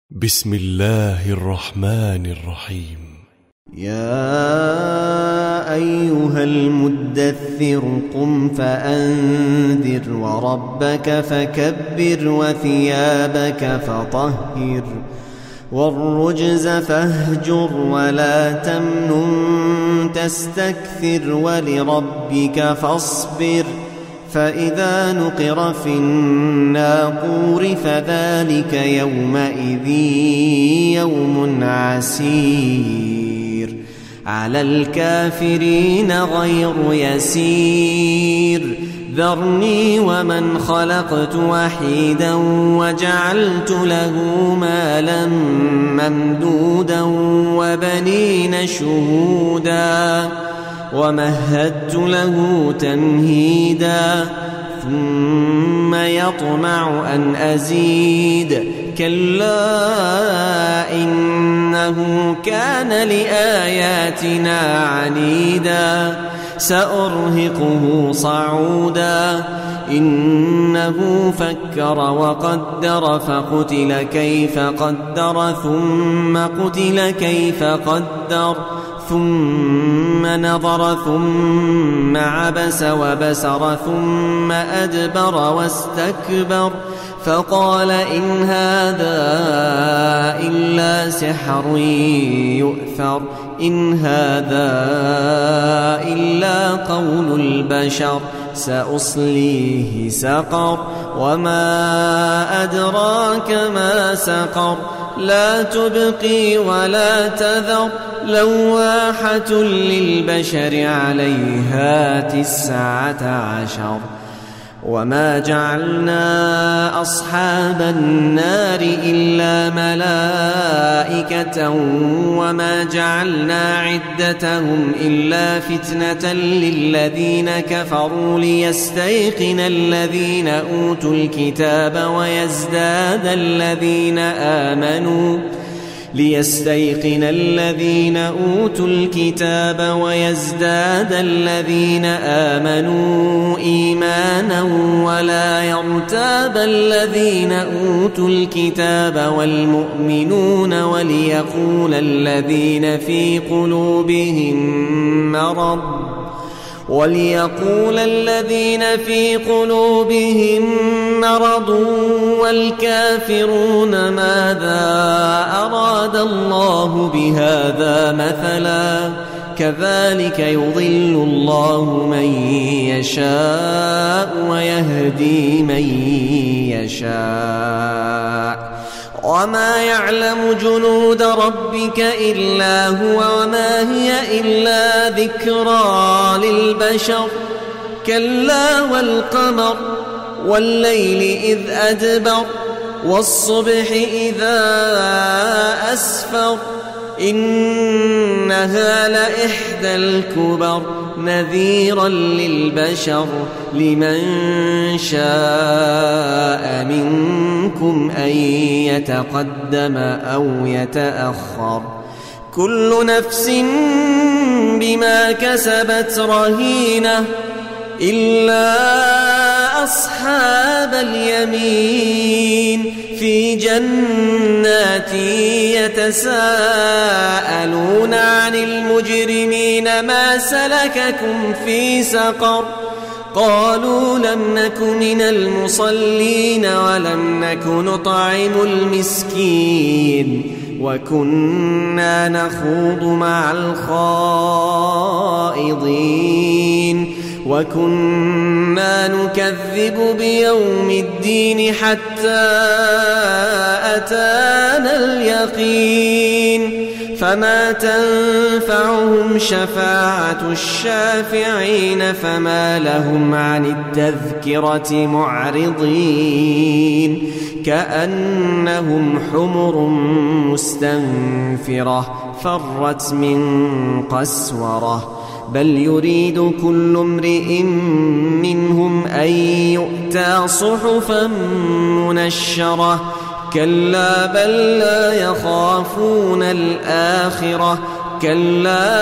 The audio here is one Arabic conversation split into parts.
بسم الله الرحمن الرحيم. يا أيها المدثر قم فأنذر وربك فكبر وثيابك فطهر والرجز فاهجر ولا تمنن تستكثر ولربك فاصبر فإذا نقر في الناقور فذلك يومئذ يوم عسير على الكافرين غير يسير ذرني ومن خلقت وحيدا وجعلت له مالا ممدودا وبنين شهودا ومهدت له تمهيدا ثم يطمع أن أزيد كلا إنه كان لآياتنا عنيدا سأرهقه صعودا إنه فكر وقدر فقتل كيف قدر ثم قتل كيف قدر ثم نظر ثم عبس وبسر ثم أدبر واستكبر فقال إن هذا إلا سحر يؤثر إن هذا إلا قول البشر سأصليه سقر وما أدراك ما سقر لا تبقي ولا تذر لواحة للبشر عليها 19 وما جعلنا أصحاب النار إلا ملائكة وما جعلنا عدتهم إلا فتنة للذين كفروا ليستيقن الذين أوتوا الكتاب ويزداد الذين آمنوا إيمانا ولا يرتاب الذين أوتوا الكتاب والمؤمنون وليقول الذين في قلوبهم مرض والكافرون ماذا أراد الله بهذا مثلا كذلك يضل الله من يشاء ويهدي من يشاء وما يعلم جنود ربك إلا هو وما هي إلا ذكرى للبشر كلا والقمر والليل إذ أدبر والصبح إذا أسفر إنها لإحدى الكبر نذيرا للبشر لمن شاء منكم أن يتقدم أو يتأخر كل نفس بما كسبت رهينة إلا أصحاب اليمين في جنات يتساءلون عن المجرمين ما سلككم في سقر قالوا لم نك من المصلين ولم نك نطعم المسكين وكنا نخوض مع الخائضين وكنا نكذب بيوم الدين حتى أتانا اليقين فما تنفعهم شفاعة الشافعين فما لهم عن التذكرة معرضين كأنهم حمر مستنفرة فرت من قسورة بل يريد كل امرئ منهم أن يؤتى صحفا منشرة كلا بل لا يخافون الآخرة كلا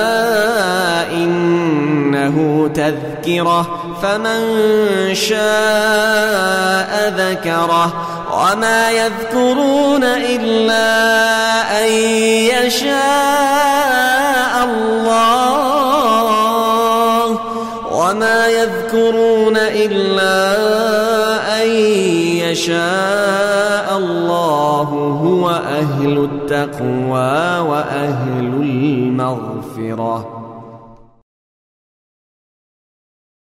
إنه تذكرة فمن شاء ذكره وما يذكرون إلا أن يشاء الله وما يذكرون إلا أن يشاء الله هو أهل التقوى وأهل المغفرة